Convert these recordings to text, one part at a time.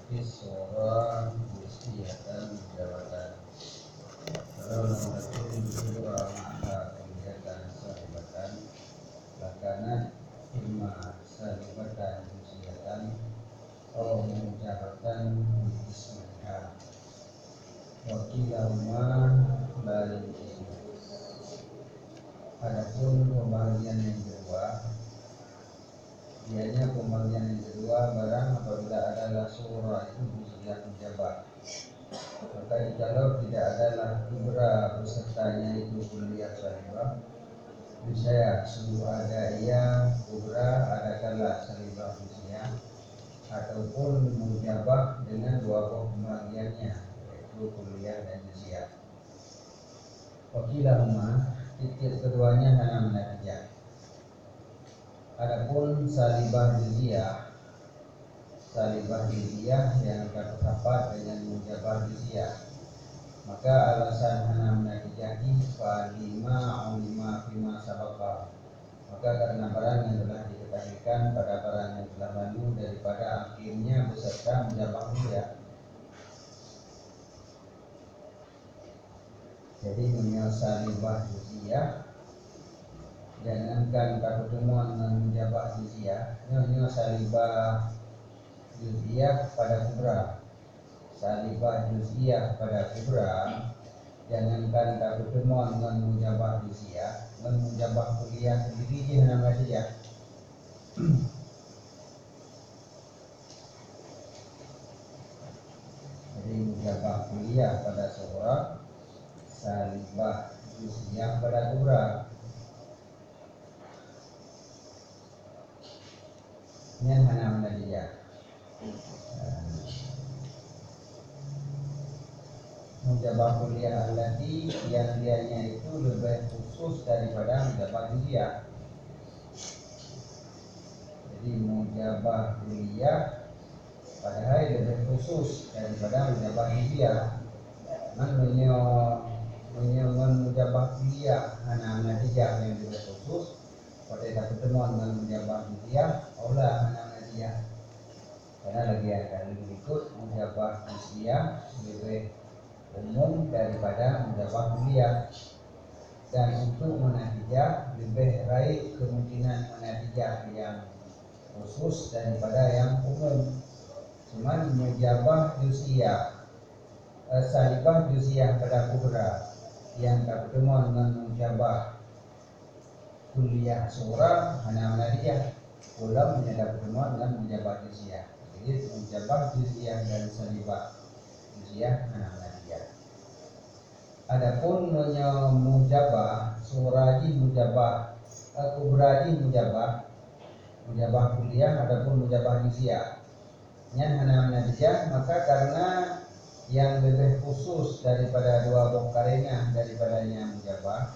Isra Bismillahirrahmanirrahim jawatan kalau mengatur dua maka kegiatan sahibatan lakana imma sahibatan bismillahirrahmanirrahim atau menjawatan bismillah wakilahuma lain. Adapun pembagian yang kedua, dianya pembagian yang kedua barang apabila adalah surah itu bisa menjabat, maka jikalau tidak adalah kubra besertanya itu kuliah salibah, misalnya sungguh ada ia kubra ada kala salibah misalnya, ataupun mujabah dengan dua pembagiannya yaitu kuliah dan jiziyah. Wakilahuma titik keduanya hana menatijah. Adapun salibah jiziyah yang terdapat dengan mujabah jiziyah, maka alasan hana menatijahi falima ulima fima sabaka, maka karena barang yang telah diketahuikan pada barang yang telah lalu daripada akhirnya beserta mujabah jiziyah. Jadi salibah jiziyah jangankan pertemuan dengan mujabah jiziyah, salibah juz'iyah pada kubra, salibah juz'iyah pada kubra, jangankan pertemuan dengan mujabah juz'iyah, dengan mujabah kuliah sendiri je nama dia. Jadi mujabah kuliah pada seorang, salibah juz'iyah pada kubra. Ini hana menadiyah. Mujabah kuliah allati yang dianya itu lebih khusus daripada mujabah juz'iyah. Jadi mujabah kuliah padahal lebih khusus daripada mujabah juz'iyah. Menyo mujabah kuliah hana menadiyah yang lebih khusus pada pertemuan dengan mujabah juz'iyah aulah hana menadiyah. Karena lagi akan berikut mujabah juz'iyah lebih umum daripada mujabah kuliah, dan untuk menatijah lebih baik kemungkinan menatijah yang khusus daripada yang umum. Cuman mujabah juz'iyah, salibah juz'iyah pada kubra yang pertemuan dengan mujabah kuliah surah hana menatijah, ulam menyadap pertemuan dengan mujabah juz'iyah. Jadi mujabah juz'iyah dan salibah juz'iyah hana menatijah. Adapun mujabah suraji mujabah kubraji mujabah kuliah adapun mujabah juz'iyah yang hana menatijah, maka karena yang lebih khusus daripada dua bongkarenya daripadanya mujabah,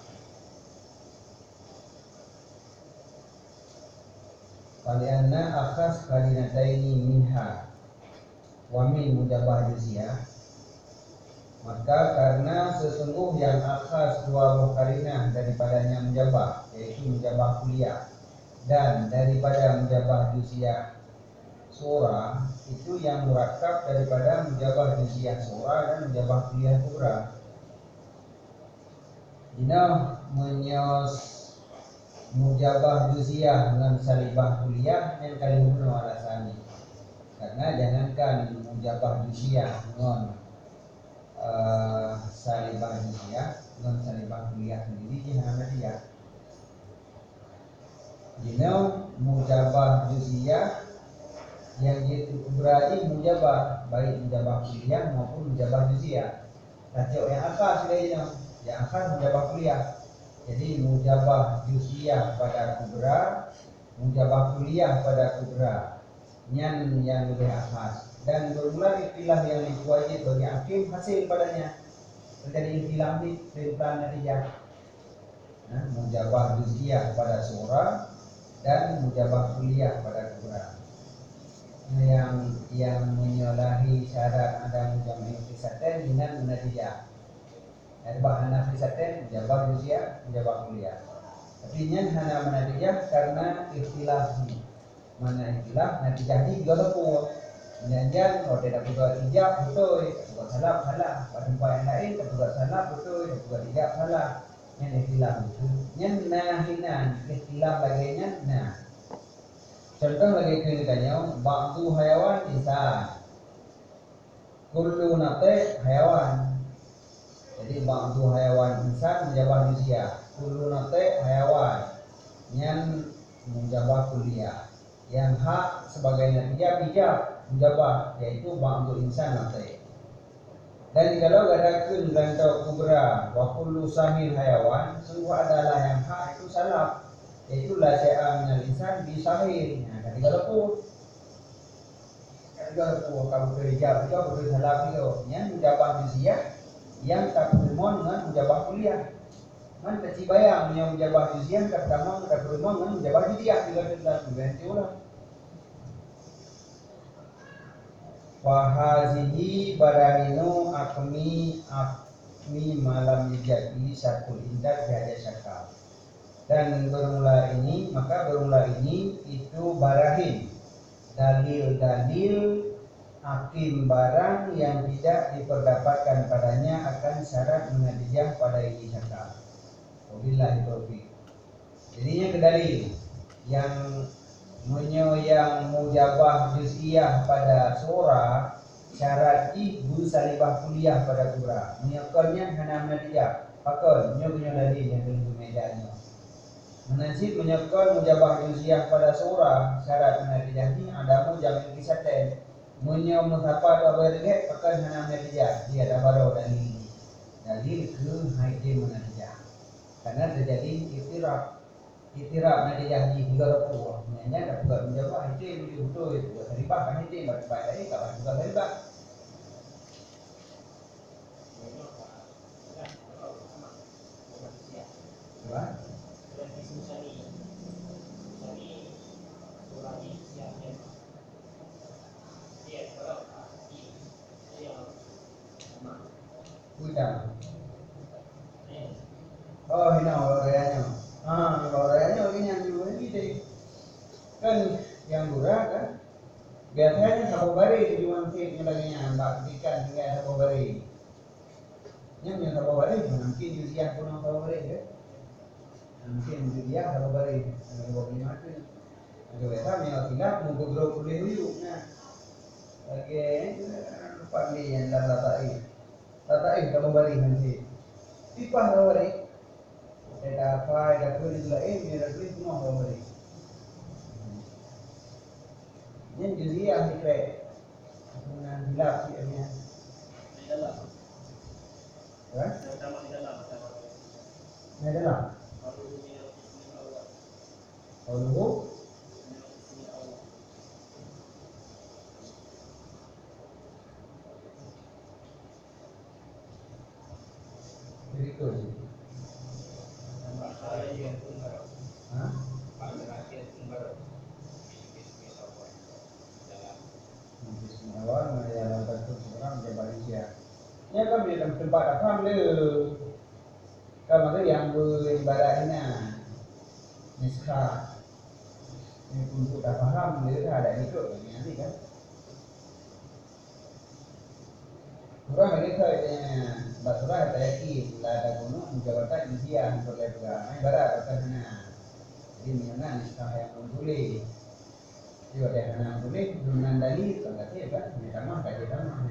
kalianna akhas kalinataini minha wa min mujabah juz'iyah, maka karena sesungguh yang akhas dua mukarinah daripadanya mujabah yaitu mujabah kuliah dan daripada mujabah juz'iyah surah itu yang murakkab daripada mujabah juz'iyah surah dan mujabah kuliah kubra. Dina menyos mujabah juz'iyah dengan salibah kuliah yang kali bunuh alasani, karena jangankan mujabah juz'iyah dengan salibah juz'iyah dengan salibah kuliah sendiri hana dia. Dina mujabah juz'iyah yang itu berarti mujabah baik mujabah kuliah maupun mujabah juz'iyah. Tajuk yang akhas lainnya, yang akhas mujabah kuliah. Jadi mujabah juz'iyah pada kubra, mujabah kuliah pada kubra, yang lebih akhas. Dan bermula istilah yang wajib bagi hakim hasil padanya terjadi istilah di perintah natijah. Mujabah juz'iyah pada surah dan mujabah kuliah pada kubra. Yang menyalahi syarat ada mujabah fisaten dengan natijah. Hana fisaten mujabah juz'iyah mujabah kuliah. Tapi yang hana menatijah karena istilah mana istilah natijah di golopur. Jangan kalau tidak buka hijab betul, buka salah salah. Pada tempat yang lain tak buka salah betul, tak buka hijab salah. Yang istilah itu, yang nahinan istilah bagiannya nah. Contoh lagi kita ba'du hayawan insan, kullu nate hayawan. Jadi ba'du hayawan insan menjawab manusia, kullu nate hayawan yang menjawab kuliah. Yang hak sebagai natijah bijak menjawab yaitu ba'du insan nate. Dan kalau gadakeun rantau kubra wa kullu sahil hayawan, sungguh adalah yang hak itu salah, yaitu la syai'a minal insan bi sahil. Nah, kalau kamu kerja itu betul salah itu yang menjawab manusia yang tak bermon dengan menjawab kuliah. Man kecil bayang yang menjawab manusia tak bermon dengan menjawab dia juga tidak berhenti ulang. Wahazihi barahinu akmi malam jadi satu indah tiada syakal. Dan bermula ini itu barahin, dalil-dalil hakim barang yang tidak diperdapatkan padanya akan syarat menadijah pada ini syakal. Wabillahi taufiq. Jadinya kedalil yang yang mujabah juz'iyah pada surah syarat ibu salibah kuliah pada kubra menyekolnya hana menadijah pakon punya dalil yang belum medanya menasib menyekol mujabah juz'iyah pada surah syarat menadijah ini ada mujabah kisaten Munyo mengapa tak berdekat pakai hana menadijah dia ada baru dalil ke haidi menadijah karena terjadi itiraf natijah di 30 nyanyi tak buat menjawab itu betul itu buat terlibat kan itu baik tadi kalau bukan terlibat oh ini orangnya orangnya ini yang dulu ini kan yang murah kan biasanya sabobari di mungkin lagi mbak ikan hingga sabobari yang sabobari mungkin usia pun sabobari ya mungkin usia sabobari sabobari macam ada biasa yang tidak mau grow kulit dulu nah lagi lupa ni yang tatai sabobari nanti tipah sabobari ada apa ada kulit lain ada kulit semua sabobari yang jadi yang dikira dengan hilaf dia di dalam terutama di dalam kalau berikut awal dalam bentuk seorang Malaysia. Ya kan di dalam tempat apa le? Kalau tu yang beribadatnya niskah. Ini untuk tak faham dia ada ikut nanti kan. Surah ini kayaknya basurah ada yakin lah ada gunung menjawatan usia untuk lega. Ibarat katanya. Jadi mana niskah yang boleh. Dia ada yang boleh dengan dalil tak kata kan ini sama tak kita mah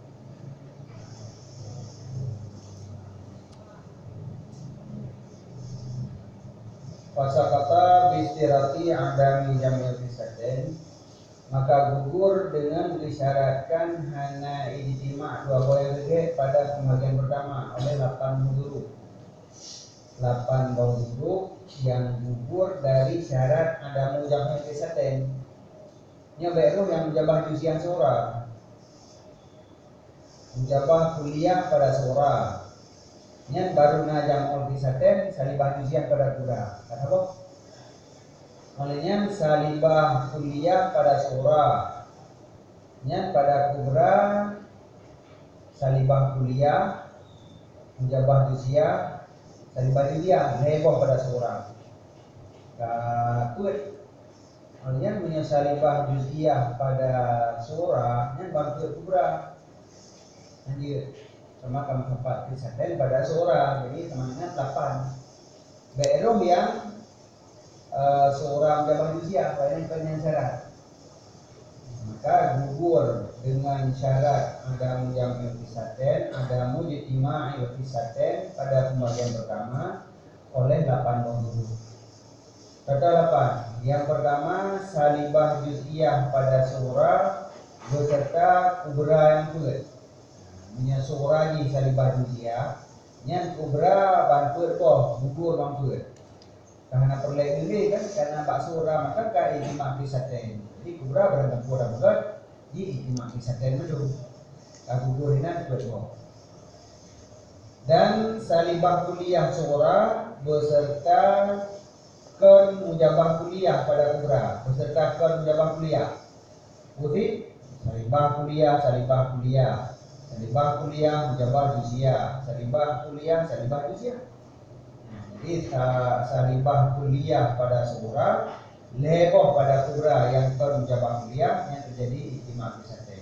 pasal kata bistirati adami jamil fisaden maka gugur dengan disyaratkan hana ijtima dua boy lagi pada pembagian pertama oleh 8 huruf 8 huruf yang gugur dari syarat adamu jamil fisaden nya baru yang menjabah ujian surah menjabah kuliah pada surah nya baru najam ulfisaten salibah ujian pada kura kata apa? Olehnya salibah kuliah pada surah nya pada kura salibah kuliah menjabah ujian salibah ujian heboh pada surah takut Yang punya salibah juz'iyah pada surah yang bantu kubra. Jadi sama kamu tempat kisahkan pada surah. Jadi teman-teman 8. Belum yang surah jabah juz'iyah yang syarat. Maka gugur dengan syarat ada mujamil fisaten, ada mujtima'i fisaten pada pembagian pertama oleh 8 dulu. Kata 8. Yang pertama salibah juz'iyah pada surah beserta kubra yang kulit. Punya surah ni salibah juz'iyah, yang kubra bantu toh gugur bantu. Karena perlek ini kan karena bak surah maka ka ijma' fisaten. Jadi kubra berantempur bukan di ijma' fisaten itu. Ka gugur hinan kuat. Dan salibah kuliah surah beserta kon mujabah kuliah pada kubra beserta kon mujabah kuliah. Putih salibah kuliah mujabah juz'iyah, salibah juz'iyah. Jadi salibah kuliah pada surah leboh pada kubra yang kon mujabah kuliah yang terjadi ijma' fisaten.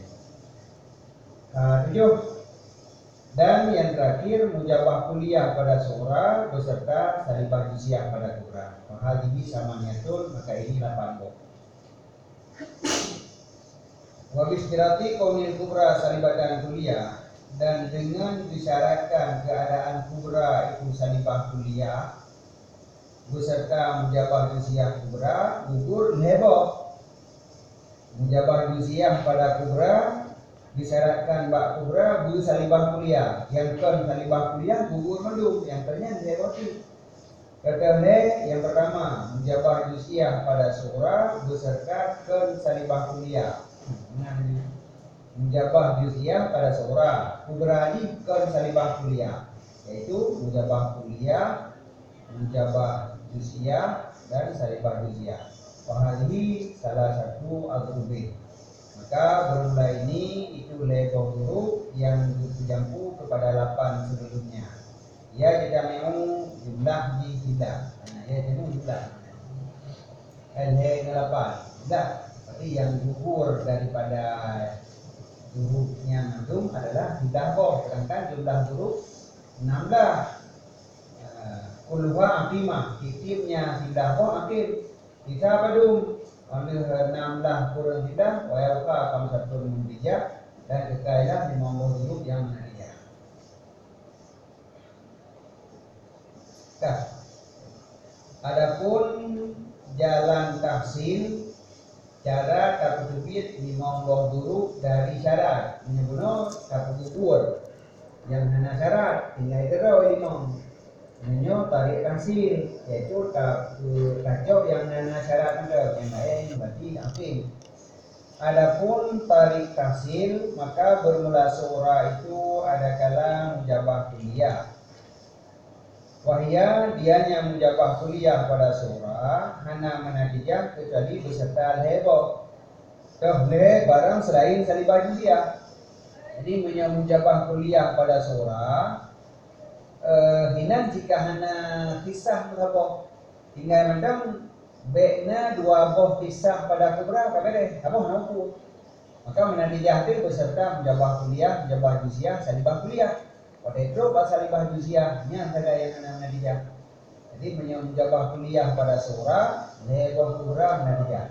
7. Dan yang terakhir mujabah kuliah pada surah beserta salibah juz'iyah pada kubra. Hal ini sama niatul maka ini 8 bab. Wa bistirati kaunil kubra salibatan kuliah, dan dengan disyaratkan keadaan kubra itu salibah kuliah beserta mujabah juz'iyah kubra gugur leboh. Mujabah juz'iyah pada kubra disyaratkan bak kubra bu salibah kuliah, yang kon salibah kuliah gugur mendung, yang ternyata lewati. Kata yang pertama mujabah juz'iyah pada surah beserta kon salibah kuliah. Mujabah juz'iyah pada surah kubra di kon salibah kuliah, yaitu mujabah kuliah, mujabah juz'iyah dan salibah juz'iyah. Wahai salah satu al-rubi. Maka bermula ini itu leboh huruf yang dijampu kepada 8 sebelumnya. Ya kita mau jumlah di tidak. Nah, ya itu jumlah. L8. Tidak. Berarti yang gugur daripada hurufnya mandum adalah tidak boh. Sedangkan jumlah huruf 16. Kulluha akimah. Kitimnya tidak boh akim. Kita badum. Oleh 16 kurang tidak, wayauka kamu satu membijak dan kekailah di monggo huruf yang menanijak. Adapun jalan tahsin cara takutubit di monggo huruf dari syarat menyebut takututur yang hana syarat tinggal terus ini mong. Menyo tarik tahsil yaitu kacau yang nana syarat ada yang lain berarti akhir. Adapun tarik tahsil maka bermula surah itu ada kala mujabah kuliah. Wahya dianya mujabah kuliah pada surah hana menatijah kecuali beserta lebo. Le barang selain salibah juz'iyah. Jadi mujabah kuliah pada surah hinan jika hana kisah berapa tinggal mendam bekna 2 boh kisah pada kubra kabeh apa mampu maka menatijah itu beserta mujabah kuliah, mujabah juz'iyah, salibah kuliah. Pada itu salibah juz'iyahnya saja yang hana menatijah. Jadi mujabah kuliah pada surah leboh kubra menatijah.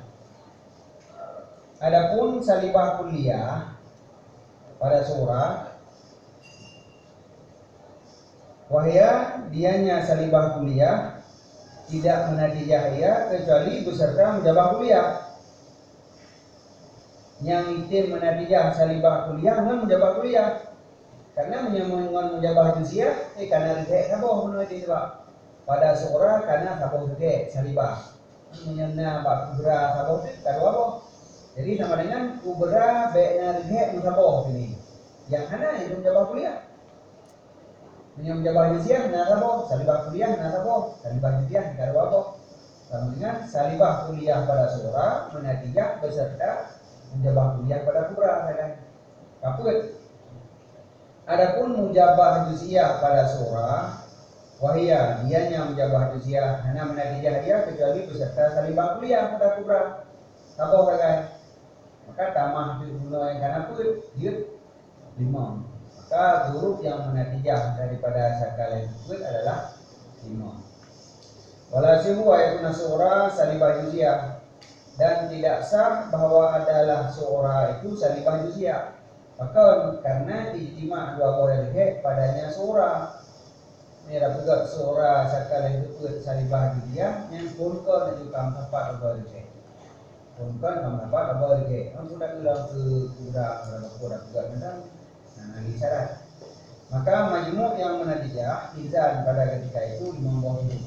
Adapun salibah kuliah pada surah wahya dianya salibah kuliah tidak menatijah ia kecuali beserta mujabah kuliah. Yang itu menatijah salibah kuliah dengan mujabah kuliah. Karena menyambungkan mujabah juz'iyah karena rejek saboh menatijah sebab pada surah karena saboh rejek salibah. Menyana bab kubra saboh itu apa? Jadi sama dengan kubra bekna rejek saboh ini. Yang mana itu mujabah kuliah. Mujabah juz'iyah nada boh, salibah kuliah nada boh, salibah juz'iyah nada boh. Sama dengan salibah kuliah pada surah menatijah beserta mujabah kuliah pada kubra dan kaput. Adapun mujabah juz'iyah pada surah wahya dianya mujabah juz'iyah hana menatijah dia kecuali beserta salibah kuliah pada kubra. Tambah kan. Maka tamah di guna yang kana pun dia 5. Maka huruf yang menatijah daripada sakal yang tersebut adalah 5. Walasimu wa yakuna su'ra salibah juziyah, dan tidak sah bahwa adalah su'ra itu salibah juziyah. Maka karena ijtima' dua boleh padanya su'ra. Ini ada juga su'ra sakal yang tersebut salibah juziyah yang pulkon juga tempat boleh. Pulkon tempat boleh. Kan sudah bilang ke kurang juga tentang lagi syarat. Maka majmu' yang menatijah izan pada ketika itu 5 buah huruf.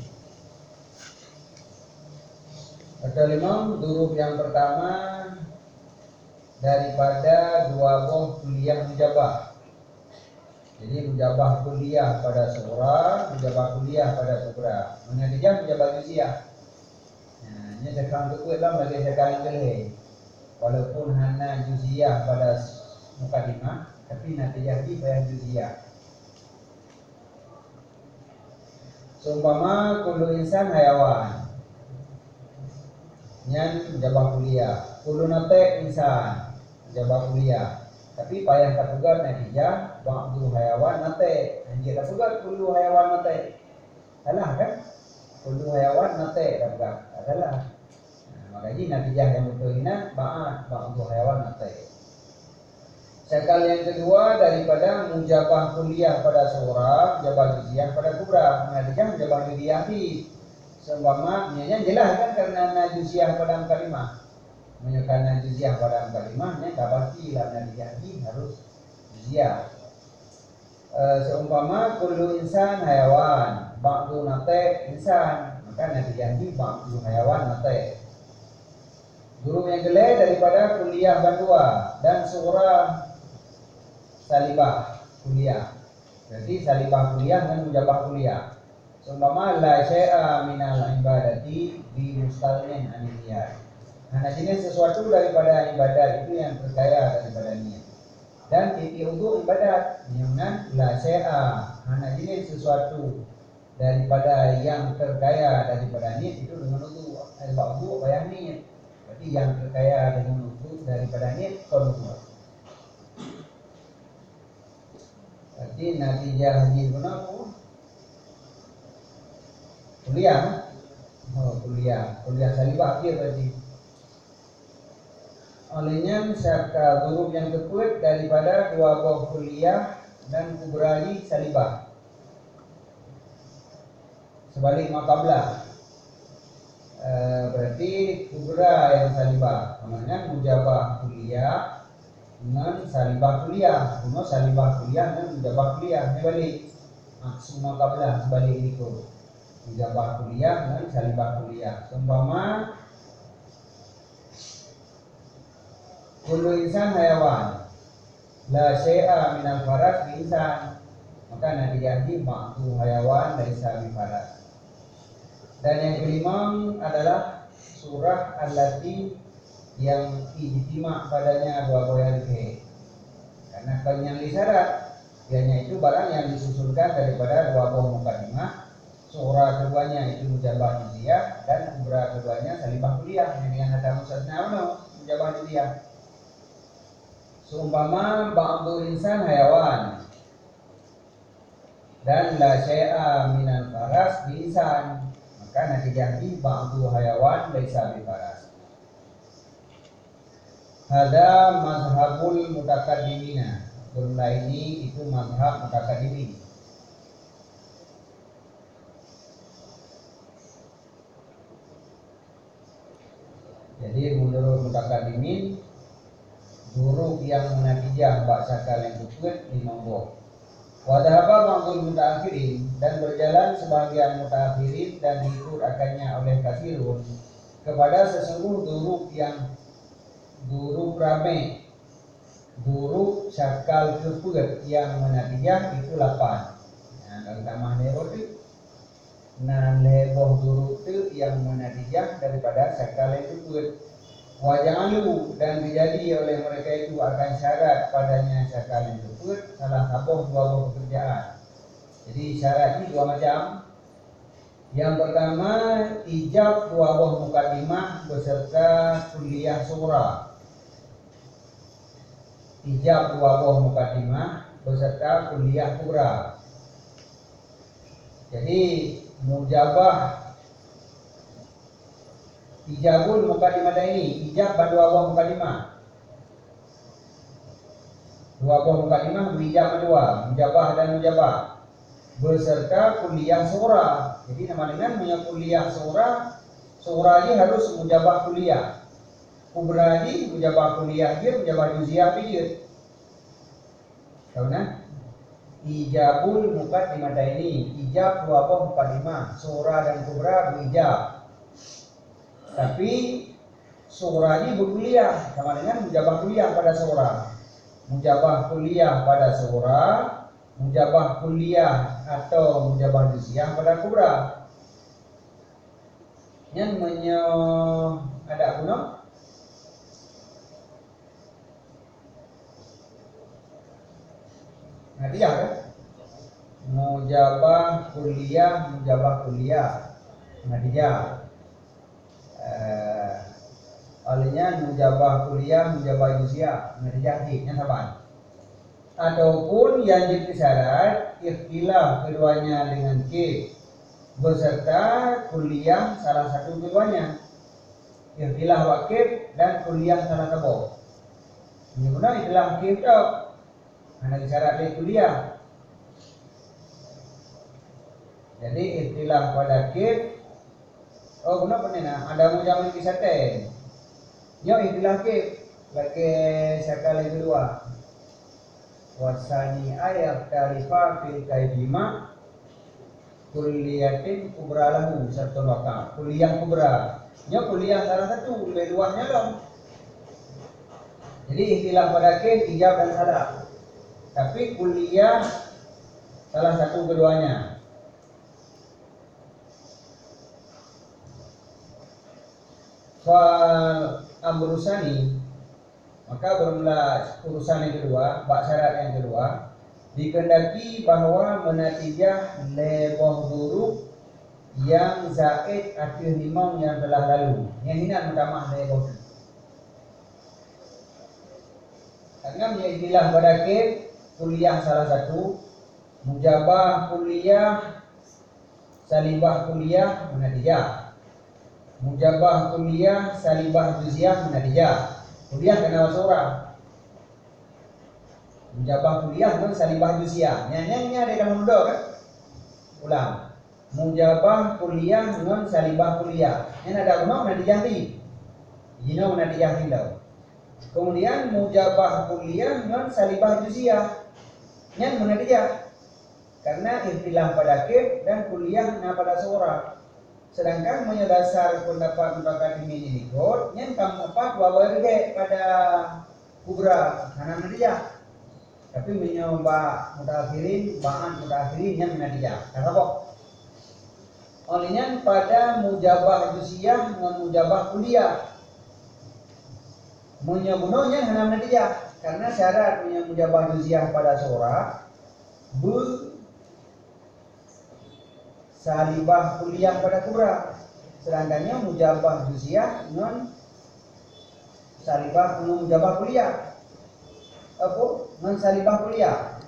Kata Imam, huruf yang pertama daripada 2 buah kuliah mujabah. Jadi mujabah kuliah pada surah, mujabah kuliah pada kubra. Menatijah mujabah juziyah. Nah, ini sekarang itu dalam lagi sekarang kelih. Walaupun hanya juziyah pada mukadimah, tapi natijah di bayang juziyah. Seumpama kullu insan hayawan, nyan jabah kuliah. Kullu nate insan, jabah kuliah. Tapi payah terpugar natijah ba'du hayawan nate. Anjir terpugar kullu hayawan nate. Salah kan? Kullu hayawan nate terpugar. Adalah. Nah, makanya natijah yang betul ini ba'du hayawan nate. Sekal yang kedua daripada mujabah kuliah pada surah, mujabah juziyah pada kubra. Mengatijah mujabah juziyah di seumpama nya jelas kan karena juziyah pada kalimah. Karena juziyah pada kalimahnya tak pasti lah natijah di harus juziyah. Seumpama kullu insan hayawan, ba'du nate insan, maka natijah di ba'du hayawan nate. Guru yang gelai daripada kuliah bandua dan surah salibah kuliah. Berarti salibah kuliah dan mujabah kuliah. Seumpama la syai'a minal ibadati bi mustalmin aniyat. Hanya jenis sesuatu daripada ibadat itu yang terkaya daripada niat. Dan titik untuk ibadat dengan la syai'a, hanya jenis sesuatu daripada yang terkaya daripada niat itu dengan untuk al-ba'du bayang niat. Berarti yang terkaya dengan untuk daripada niat konfirmasi. Jadi natijah haji kenapa? Kuliah. Kuliah salibah dia berarti. Olehnya syaka huruf yang tersebut daripada 2 buah kuliah dan kubrali salibah. Sebalik makablah. Berarti kubra yang salibah. Namanya mujabah kuliah dengan salibah kuliah, cuma salibah kuliah dan mujabah kuliah ini balik maksuma kablah sebalik itu mujabah kuliah dan salibah kuliah. Seumpama kullu insan hayawan la syai'a minal faras bi insan, maka natijah di ba'du hayawan laisa bi faras. Dan yang kelima adalah surah allati yang ijtima' padanya 2 goyang ke. Karena yang disyarat ianya itu barang yang disusunkan daripada 2 buah mukadimah. Surah keduanya itu mujabah juziyah dan kubra keduanya salibah kuliah dengan ada musnadna mujabah juziyah. Seumpama ba'du insan hayawan dan la syai'a minal faras bi insan, maka natijah di ba'du hayawan laisa bi faras. Hada mazhabul mutaqaddimina. Jumlah ini itu mazhab mutaqaddimin. Jadi menurut mutaqaddimin huruf yang menatijah ba'da sakal yang tersebut 5 buah. Wa dhahaba ba'dul mutaakhirin, dan berjalan sebagian mutaakhirin dan diikut akannya oleh kasirun kepada sesungguh huruf yang huruf rame, huruf sakal tersebut yang menatijah itu 8. Nah, kalau tambah leboh itu, nah leboh huruf itu yang menatijah daripada sakal yang tersebut. Waja'alu, dan dijadi oleh mereka itu akan syarat padanya sakal yang tersebut salah satu 2 buah pekerjaan. Jadi syarat ini 2 macam. Yang pertama, ijab 2 buah mukadimah beserta kuliah sura. Ijab 2 buah mukadimah beserta kuliah kubra. Jadi mujabah ijabul mukadimah ini, ijab 2 buah mukadimah. 2 buah mukadimah berijab 2, mujabah dan mujabah beserta kuliah sura. Jadi nama dengan punya kuliah sura, sura ini harus mujabah kuliah. Kubra ini mujabah kuliah dia, mujabah juziah dia. Tahu nah? Ijabul mukadimah ini, ijab 2 buah mukadimah, sura dan kubra berijab. Tapi sura ini berkuliah sama dengan mujabah kuliah pada sura. Mujabah kuliah pada sura, mujabah kuliah atau mujabah juziah pada kubra. Yang ada guna hadiah kan? Mujabah kuliah hadiah. Olehnya mujabah kuliah, mujabah juziah, hadiah yang saban. Ataupun yang jadi syarat ikhtilaf keduanya dengan kif beserta kuliah salah satu keduanya. Ikhtilaf wakif dan kuliah salah satu. Ini benar ikhtilaf kif tu. Ada syarat dari kuliah. Jadi ikhtilaf pada kif. Oh benar benar ada mujamin kisaten. Yo ikhtilaf kif bagi sekali kedua. Wasani ayat talifah fil kaidima kuliyatin kubra lahu satu waka. Kuliah kubra. Yo kuliah salah satu lebih luasnya dong. Jadi ikhtilaf pada kif ijab dan salah. Tapi kuliah salah satu keduanya. Soal amrusani, maka bermula urusan yang kedua, bab syarat yang kedua, dikendaki bahwa menatijah leboh huruf yang zaid akhir limau yang telah lalu. Yang ini utama leboh. Karena menjadilah pada kif kuliah salah satu, mujabah kuliah, salibah kuliah menatijah. Mujabah kuliah, salibah juziah menatijah. Kuliah kena surah. Mujabah kuliah dan salibah juziah. Nyanyinya ada dalam mudah kan? Ulang. Mujabah kuliah dengan salibah kuliah. Yang ada guna menatijah di. Jino menatijah hindau. Kemudian mujabah kuliah dengan salibah juziah. Yang menatijah. Karena ikhtilaf pada kif dan kuliah pada surah. Sedangkan menyadasar pendapat ini ikut yang kamu apa dua berge pada kubra karena dia tapi menyoba mudakhirin bahan mudakhirin yang dia kata kok olehnya pada mujabah juziah dengan mujabah kuliah menyobunonya karena dia karena syarat mujabah juziah pada surah salibah kuliah pada kubra. Sedangkannya mujabah juziah non salibah mujabah kuliah. Apa? Non salibah kuliah.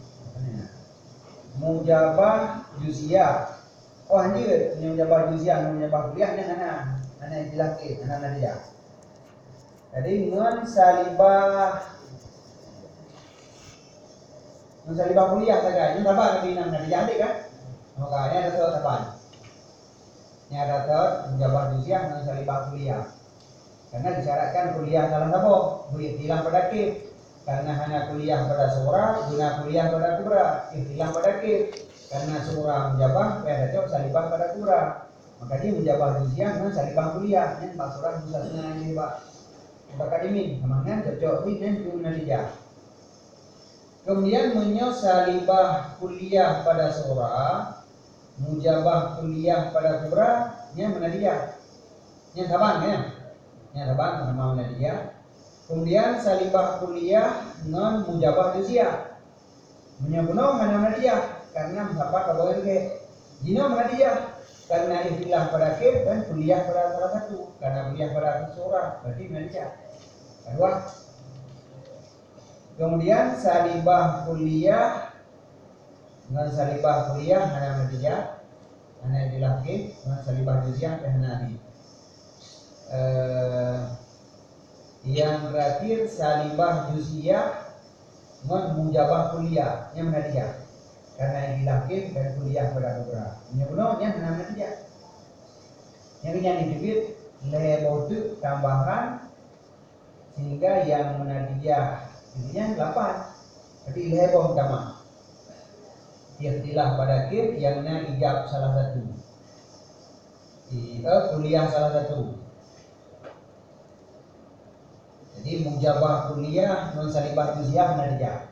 Mujabah juziah. Oh anjir, mujabah juziah non mujabah kuliah dan anak dilaki, anak dia. Jadi non salibah kuliah saja. Ini apa lebih nama dia adik kan? Maka ini ada surat apa? Ini ada surat mujabah juziah dengan salibah kuliah. Karena disyaratkan kuliah salah satu, berikhtilaf pada kif. Karena hanya kuliah pada surah, guna kuliah pada kubra. Ikhtilaf pada kif. Karena surah mujabah, pada cocok salibah pada kubra. Maka dia mujabah juziah dengan salibah kuliah. Ini pak surah misalnya ini pak. Bakadimin, kemana cocok ini guna dia. Kemudian salibah kuliah pada surah. Mujabah kuliah pada kubra yang mana dia? Yang taban ya? Yang taban sama mana dia? Kemudian salibah kuliah non mujabah juziah. Menyabuno mana dia? Karena apa kabar ke? Jino mana dia? karena istilah pada akhir dan kuliah pada salah satu. Karena kuliah pada akhir surah berarti Indonesia. Kedua. Kemudian salibah kuliah dengan salibah kuliah hana natijah hana dilahkin dengan salibah juziah hana nabi. Yang terakhir salibah juziah dengan mujabah kuliah yang natijah karena dilahkin dan kuliah pada beberapa. Yang benar yang hana natijah. Yang disebut lebotu tambahan sehingga yang menatijah intinya 8. Jadi leboh utama. Ikhtilah pada akhir yang ijab salah satu. Kuliah salah satu. Jadi mujabah kuliah non salibah juziah menatijah.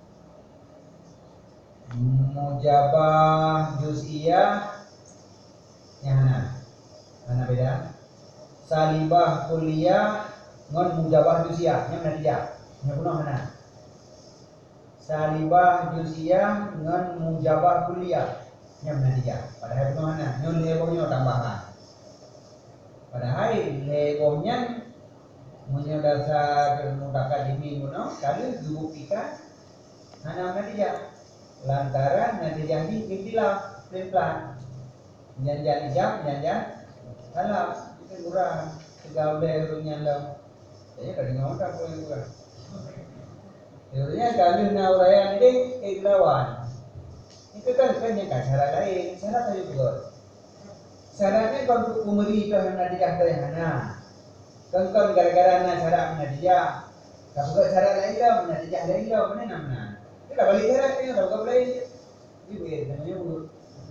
Mujabah juziah yang mana beda? Salibah kuliah non mujabah juziah yang menatijah. Yang benar mana? Salibah juziah dengan mujabah kuliah yang menatijah. Padahal benar mana? Non lebohnya tambahan. Padahal lebohnya punya dasar mutakat dimi guna kalau dibuktikan hana menatijah. Lantaran natijah ini ikhtilaf pelan-pelan. Janjan ijab, janjan salah. Itu kurang. Segala urungnya dalam. Jadi kadang-kadang tak boleh kurang. Sebenarnya kalau naurayan ini keilauan itu kan yang syarat lain, syarat tadi betul. Syaratnya kalau umri itu yang natijah terhana, kan gara-gara syarat natijah, kalau bukan syarat lain lah natijah lain lah mana namanya? Kita balik syaratnya kalau kau lain, ini namanya urut.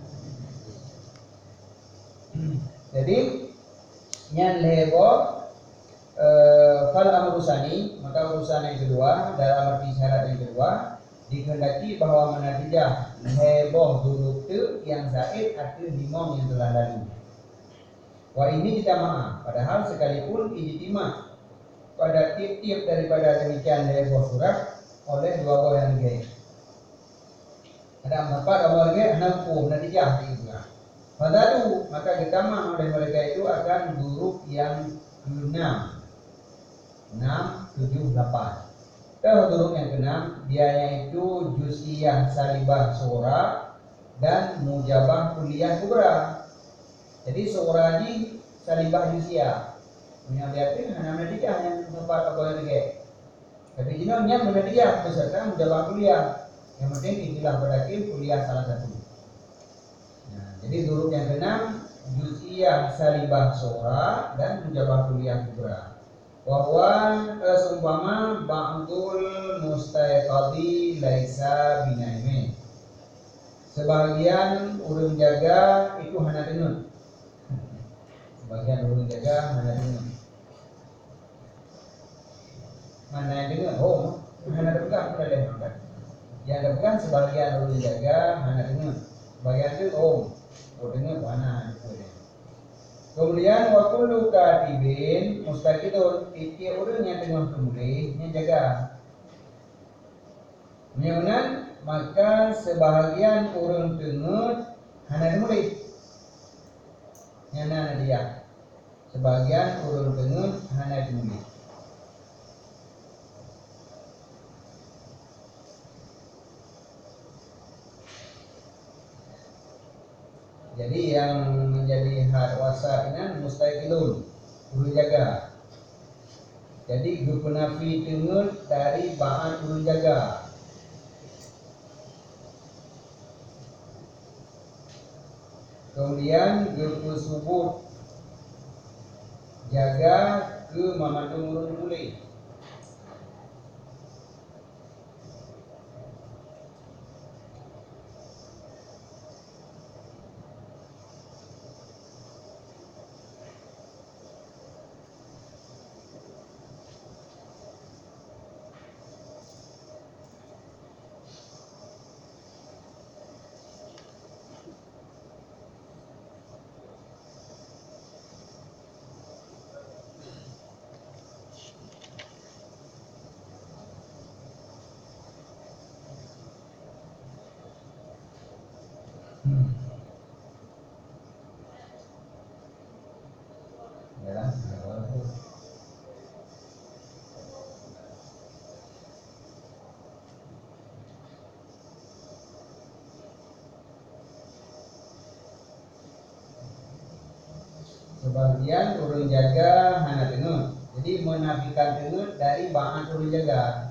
Jadi yang lebo fal amrusani maka urusan yang kedua dalam arti syarat yang kedua dikehendaki bahwa menatijah heboh dulu tu yang zaid akhir limong yang telah lalu. Wah ini kita maaf padahal sekalipun ijtima pada tiap-tiap daripada demikian heboh surat oleh dua buah yang gay. Ada 4 awal gay 60 menatijah juga. Fadalu maka ditambah oleh mereka itu akan huruf yang 6, 7, 8. Huruf yang ke-6 dianya itu juz'iyah salibah sura dan mujabah kuliah kubra. Jadi sura ini salibah juz'iyah. Punya lihatin hanya natijah yang tempat apa lagi. Tapi jinon yang menatijah beserta mujabah kuliah. Yang penting inilah berakhir kuliah salah satu. Nah, jadi huruf yang ke-6 juz'iyah salibah sura dan mujabah kuliah kubra. Bahwa seumpama ba'dul mustaiqadhi laisa binaimin. Sebagian urang jaga itu hana tenun. Sebagian urang jaga hana tenun. Mana yang dengar? Oh, hana pegang pada leher. Yang pegang sebagian urang jaga hana tenun. Sebagian itu dengar mana itu. Kemudian waktu lu katibin mustaqidun tiap orang yang tengah tulis yang jaga. Kemudian maka sebahagian orang tengah hana tulis. Yang mana dia? Sebahagian orang tengah hana tulis. Jadi yang menjadi hak wasa'inan mustaqilun guru jaga. Jadi guru penafi tengut dari ba'an guru jaga. Kemudian guru subut jaga ke mamadun urun mulai. sebagian urun jaga hana tenut. Jadi menafikan tenut dari ba'at urun jaga.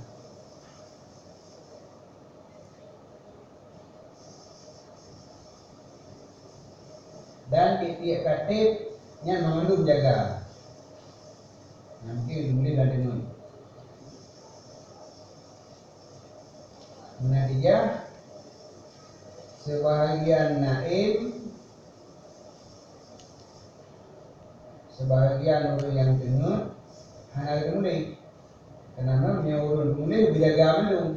Dan tiap katibnya mengandung jaga. Mungkin mulai dan tenut. Menadijah sebahagian naim, sebahagian urun yang tenut hana temulai. Karena punya urun temulai berjaga mandung.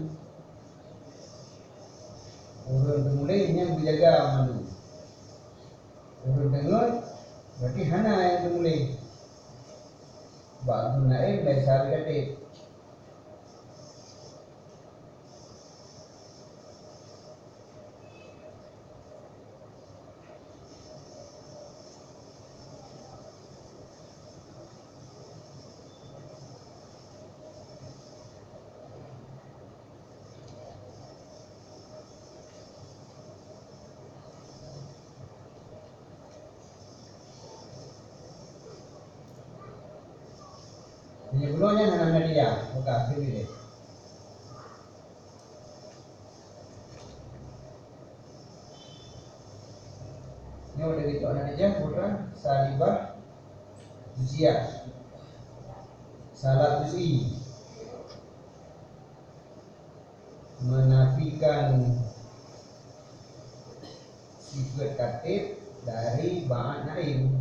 Urun temulai yang berjaga mandung. Urun tenut berarti hana yang temulai. Ba'du naim dari sahabat katib. Ini belumnya hana dia, buka akhir ini. Ini udah gitu anak dia, putra salibah usia salat usi menafikan sifat katib dari ba'at naim.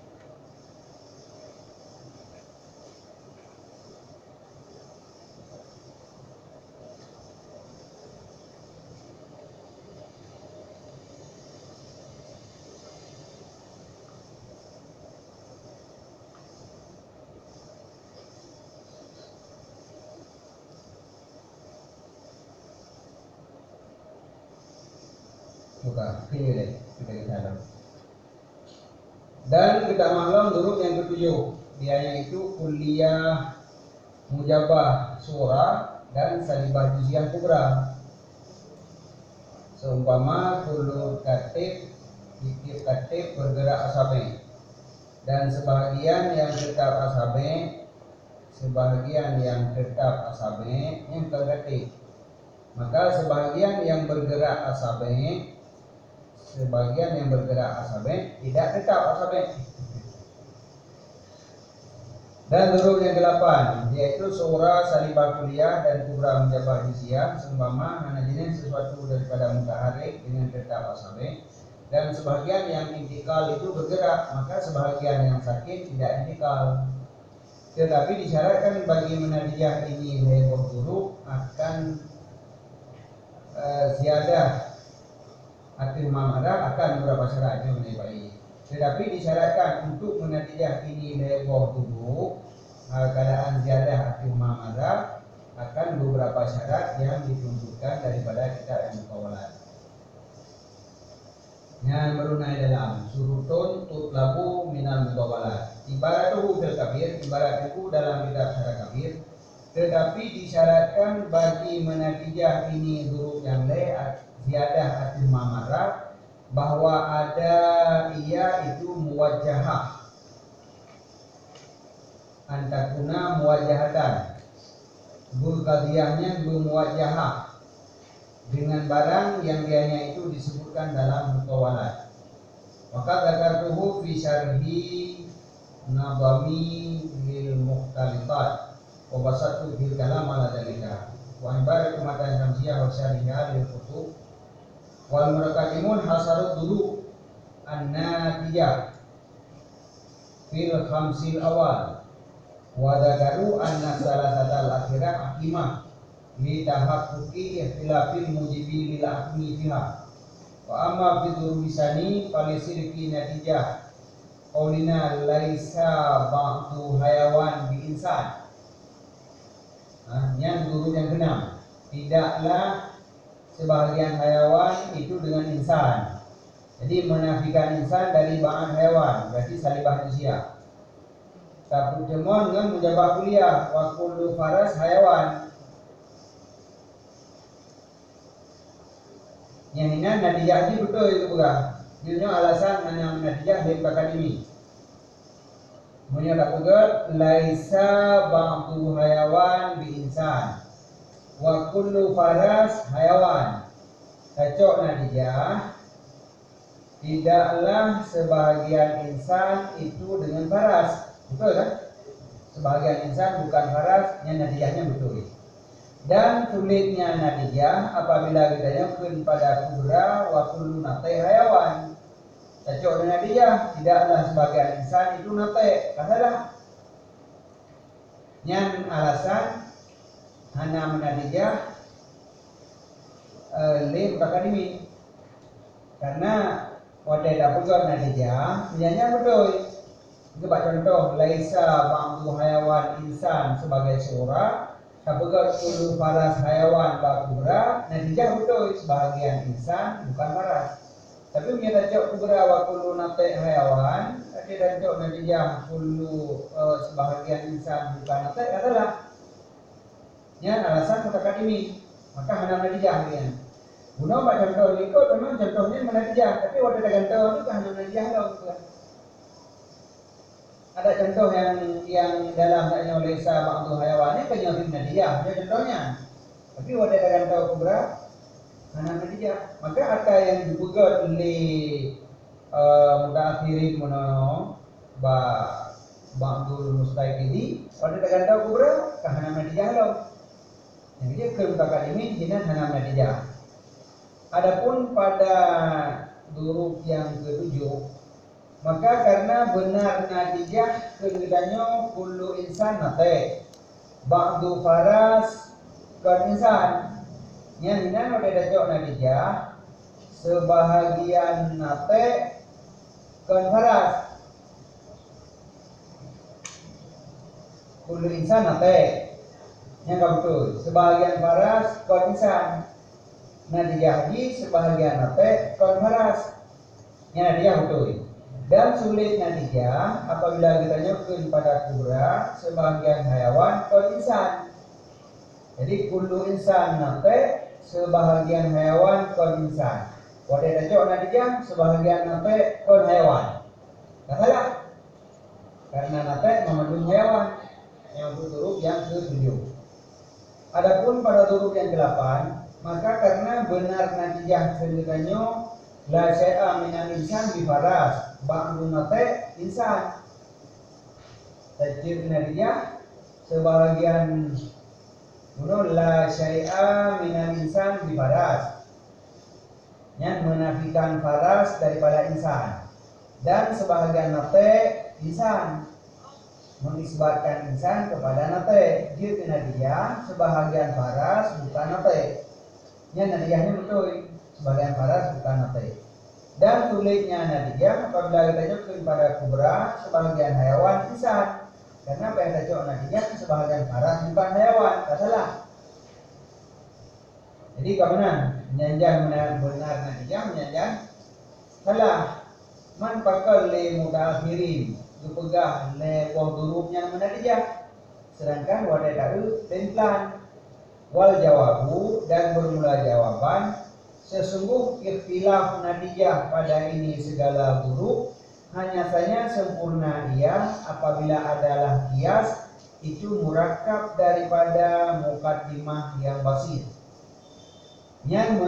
Buka ini deh, kita ke dalam. Dan kita maklum huruf yang ketujuh, dianya itu kuliah mujabah surah dan salibah juziah kubra. Seumpama kullu katib, tiap katib bergerak asabe, dan sebahagian yang tetap asabe, sebahagian yang tetap asabe yang katib. Maka sebahagian yang bergerak asabe, sebagian yang bergerak asabe tidak tetap asabe. Dan huruf yang 8 yaitu surah salibah kuliah dan kubra mujabah juziah seumpama hana jenis sesuatu daripada mutaharrik dengan tetap asabe, dan sebagian yang intikal itu bergerak, maka sebagian yang sakin tidak intikal. Tetapi disyaratkan bagi menadijah ini heboh huruf akan ziyadah atau mamadah akan beberapa syaratnya mengenai baik. Tetapi disyaratkan untuk menatijah ini heboh huruf keadaan ziyadah atau mamadah akan beberapa syarat yang ditentukan daripada kitab yang mukawalat. Yang berunai dalam surutun tutlabu minal mukawalat. Ibaratuhu fil kabir, ibarat itu dalam kitab syarah kabir. Tetapi disyaratkan bagi menatijah ini huruf yang ziyadah atau mamadah bahwa ada ia itu muwajjahah, antakuna muwajjahatan, qadiyahnya muwajjahah dengan barang yang dianya itu disebutkan dalam mutawalat. Maka dzakartuhu fi syarhi nabami lil muhtalitat wa basatu fil kalam ala dalika wa ibaratu matan samsiyah wa syarihah lil kutub wal murakatimun hasarud dulu an-natijah fil khamsil awal wa dzakaru anna salasatal akhirah hakimah li tahaqquqi ikhtilafil mujibi lil ahmi fiha wa amma fi durubisani falisirki natijah qaulina laisa ba'du hayawan bi insan. Yang guru yang keenam, tidaklah sebahagian hayawan itu dengan insan. Jadi menafikan insan dari ba'at hewan, berarti salibah manusia. Tapi temon dengan mujabah kuliah wa kullu faras hayawan. Yang ini natijah ini betul itu bukan. Jadinya alasan hanya natijah dari pakar ini. Munyo dak pegot laisa ba'du hayawan bi insan wa kullu faras hayawan. Kacok nadijah, tidaklah sebahagian insan itu dengan faras. Betul kan? Sebahagian insan bukan faras, yang nadijahnya betul. Dan sulitnya nadijah apabila kita nyokun pada kubra wa kullu natai hayawan. Cocok dengan dia, tidaklah sebagian insan itu nate, katalah. Yang alasan hana menadijah le akademi. Karena pada dapur nadijah, menyanyi betul. Kita contoh, laisa ba'du hayawan insan sebagai surah, dapur kullu faras hayawan bakubra, nadijah betul sebagian insan bukan faras. Tapi punya tajuk kubra wa kullu nate hayawan, ada tajuk nadijah kullu sebahagian insan bukan nate, katalah. Yang alasan katakan ini, maka hana nadijah dia. Guna pak contoh ikut memang contohnya menadijah, tapi waktu ada contoh itu kan hana nadijah dong. Ada contoh yang dalam taknya laisa ba'du hayawan ini penyebab nadijah, dia contohnya. Tapi waktu ada contoh kubra hana nadijah, maka ada yang dibuat oleh mutaakhirin mono ba'dul mustaqidi pada kata kubra kahana nadijah lo. Yang dia keutamaan ini jinan hana nadijah. Adapun pada huruf yang ketujuh, maka karena benar nadijah keduanya kullu insan nate ba'du faras kan insan. Yang ini udah dajok nadijah sebahagian nate kan faras. Kullu insan nate yang gak betul. Sebahagian faras kan insan. Nadijah di sebahagian nate kan faras. Yang nadijah betul. Dan sulit nadijah apabila kita nyokun pada kubra sebahagian hayawan kan insan. Jadi kullu insan nate sebahagian hayawan kon insan. Wadah dajok nadijah sebahagian nate kon hayawan. Tak salah. Karena nate mengandung hayawan yang untuk huruf yang ke-7. Adapun pada huruf yang ke-8, maka karena benar nadijah sendirinya la syai'a minal insan bi faras, ba'du nate insan. Tajir nadijah sebahagian Menurut la syai'a minal insan bi faras, yang menafikan faras daripada insan, dan sebahagian nate insan, mengisbatkan insan kepada nate. Dia nadijah sebahagian faras bukan nate. Yang nadijahnya betul, sebahagian faras bukan nate. Dan sulitnya nadijah apabila kita nyokun pada kubra sebahagian hayawan insan. Karena apa yang cocok nadijah sebahagian faras bukan hayawan, tak salah. Jadi kapanan menyanjang benar nadijah menyanjang salah. Man pakal le mutaakhirin dipegah le wah hurufnya menadijah. Sedangkan wadah da'u templan wal jawabu dan bermula jawaban. Sesungguh ikhtilaf nadijah pada ini segala huruf hanya saja sempurna ia apabila adalah kias itu murakkab daripada mukaddimah yang basit. Yang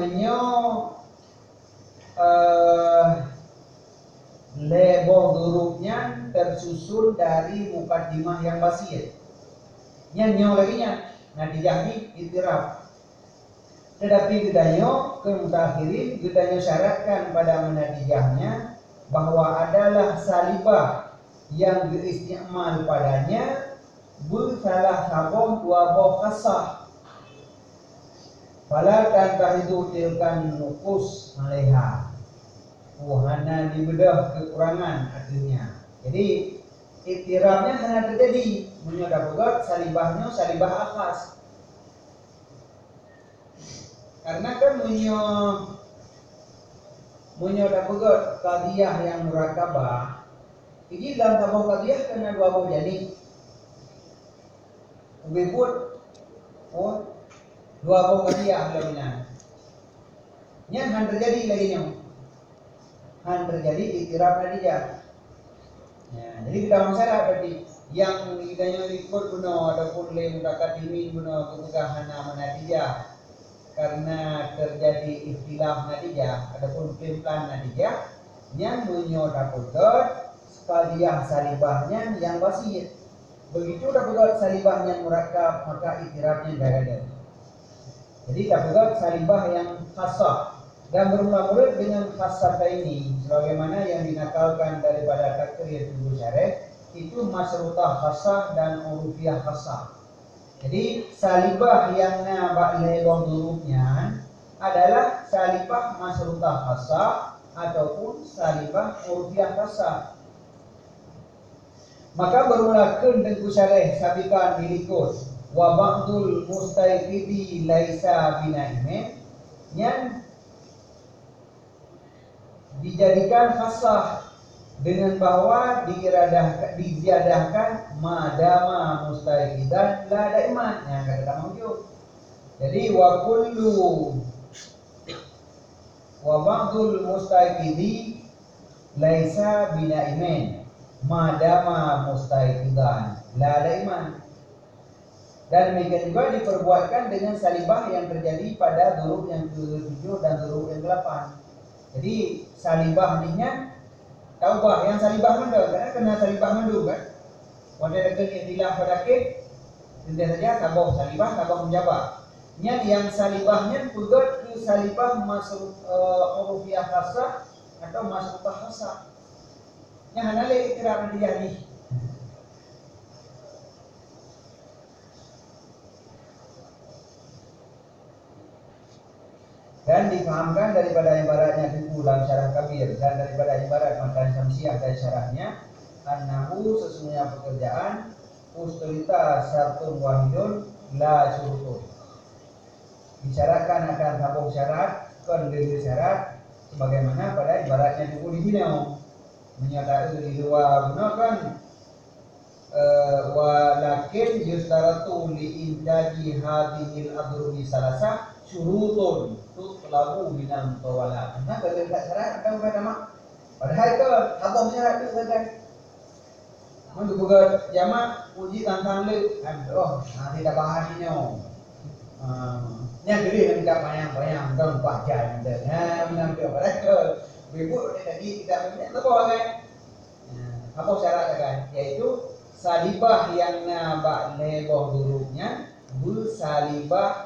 leboh hurufnya tersusun dari mukaddimah yang basit. Yang lagi nya nadijah di itiraf. Tetapi gedanyo ke mutakhirin gedanyo syaratkan pada menadijahnya bahwa adalah salibah yang beristimal padanya salah saboh dua boh kasah. Fala tantahidu tilkan nukus maleha. Wahana dibedah kekurangan artinya. Jadi iktirafnya hanya terjadi menyodabogat salibahnya salibah akhas. Karena kan menyodabogat qadiyah yang murakabah. Ini dalam tabung qadiyah kena dua boh jadi. Ubibut dua boh qadiyah lainnya. Yang han terjadi lagi nya. Han terjadi iktiraf nadijah. Ya, jadi kita masyarakat berarti yang idanya ikut guna ataupun lain mutakat dimin guna kebukahan natijah karena terjadi ikhtilaf natijah ataupun plan natijah yang menyodapodot sekalian salibahnya yang wasit. Begitu dapodot salibahnya murakab maka iktirafnya gagada. Jadi dapodot salibah yang khasah dan bermula-mula dengan khasah ini sebagaimana yang dinakalkan daripada takrir Ibnu Syarih itu masrutah khasah dan urufiyah khasah. Jadi salibah yang lebong durubnya adalah salibah masrutah khasah ataupun salibah urufiyah khasah. Maka bermulakan Tengku Syarih sabikan milikut wa ba'dul mustaiqidi laisa binaimin yang dijadikan khasah dengan bahwa diziadahkan madama mustaiqidan la daiman yang kata mawjud. Jadi wa ba'dul mustaiqidi laisa binaimin madama mustaiqidan la daiman. Dan demikian juga diperbuatkan dengan salibah yang terjadi pada durub yang ke-7 dan durub yang ke-8. Jadi salibah ninya taubah yang salibah menda karena kena salibah mendu kan. Wanda dekat ikhtilaf pada ke tentu saja tabah salibah tabah menjabah. Nya yang salibahnya pegat ke salibah masuk urufiyah khasah atau masuk khasah. Yang hanale ikrar nanti jadi. Dan difahamkan daripada ibaratnya buku dalam syarah kabir dan daripada ibarat matan syamsiah dan syarahnya annahu sesungguhnya pekerjaan ustulita syartun wahidun la syurutun disyaratkan akan sambung syarat kondisi syarat sebagaimana pada ibaratnya buku di Binau menyatakan di luar gunakan walakin yustaratu li intaji hadhil adrubi salasa syurutun tutlabu minal mutawala. Nah, kalau tidak syarat ada apa nama? Padahal itu abang syarat itu kan. Mun buka jamak uji tantang le. Oh, nanti dah bahas ini. Nya gede kan bayang-bayang kan baca dan menang dia padahal ibu tadi kita punya apa kan? Apa syarat kan? Yaitu salibah yang nabak leboh durubnya bul salibah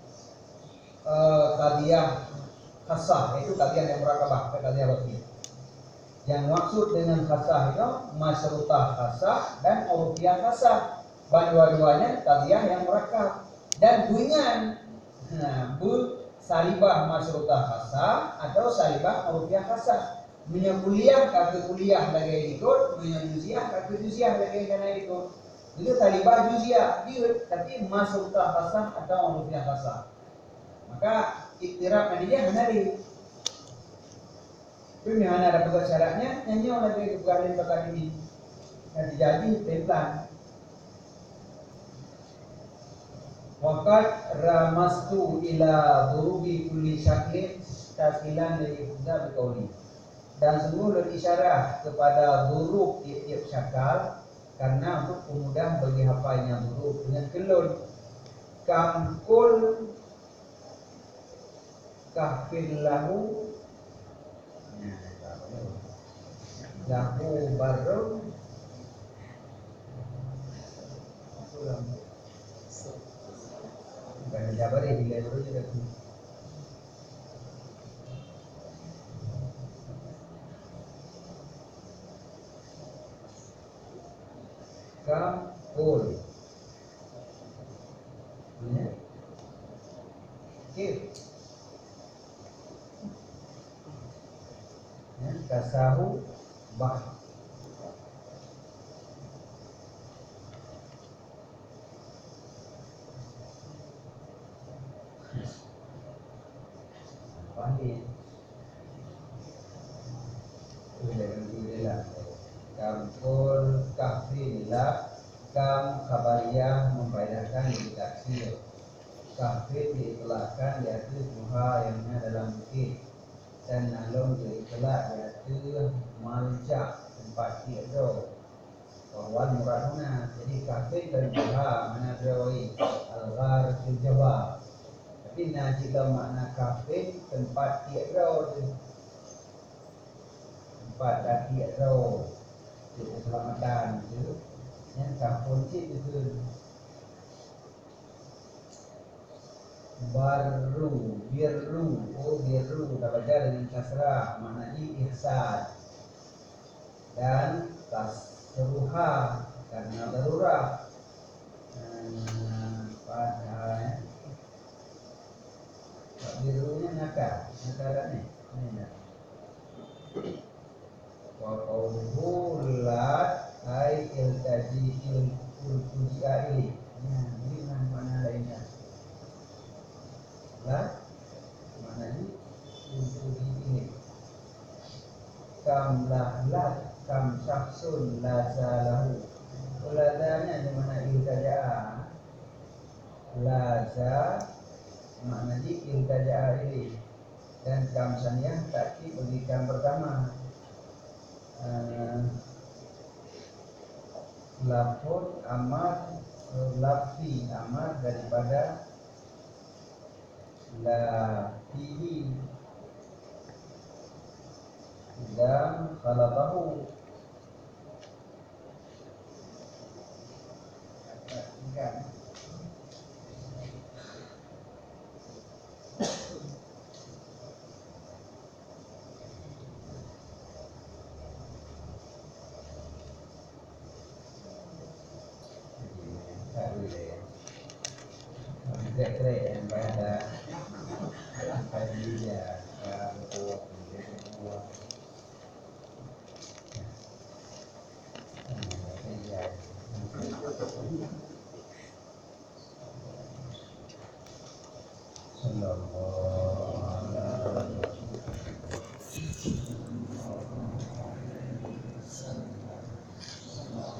qadiyah khasah, itu qadiyah yang murakabah, qadiyah wasiyah. Yang maksud dengan khasah itu masrutah khasah dan urufiyah khasah. Dua-duanya qadiyah yang murakab. Dan bunyian bul salibah masrutah khasah atau salibah urufiyah khasah. Punya kuliah kata kuliah lagi ikut, punya juziah kata juziah lagi kena ikut. Itu salibah juziah, tapi masrutah khasah atau urufiyah khasah. Maka iktiraf dia hanari. Tapi mana ada pegat syaratnya nyanyi oleh kebukaan pekat ini. Nanti jadi templan. Waqad ramastu ila durubi kulli syaklin tasilan dari ibda biqauli. Dan sungguh berisyarah kepada durub tiap-tiap syakal karena untuk kemudahan bagi hafalnya durub dengan kelun kamkul kahfin lahu baru bukan jabar ya bila baru juga kamkul kasahu bah pandai kampul kahfillah kam kabariyah memfaedahkan ditaksir kahfil diitlahkan yaitu buha yang dalam bukit dan nalung diitlak yaitu malja tempat tiada kawan muraduna. Jadi kafir dan jaha mana drawai algar jawab. Tapi jika makna kafir tempat tiada tempat tiada keselamatan itu yang kampung itu baru biru dapat dengan kasrah maknanya ihsan dan tasruha karena darurat pada birunya nakaran ini wa qawluhu lat ay iltaji iltuji'a ini mana lainnya lah maknanya untuk ini kam syaksun la salahu uladanya di mana iltaja'a laza maknanya iltaja'a ini dan kam saniyah takkid bagi kam pertama lafun amar lafi amar daripada la fihi dan khalaqahu kan keren pada dia Sallallahu alaihi wasallam.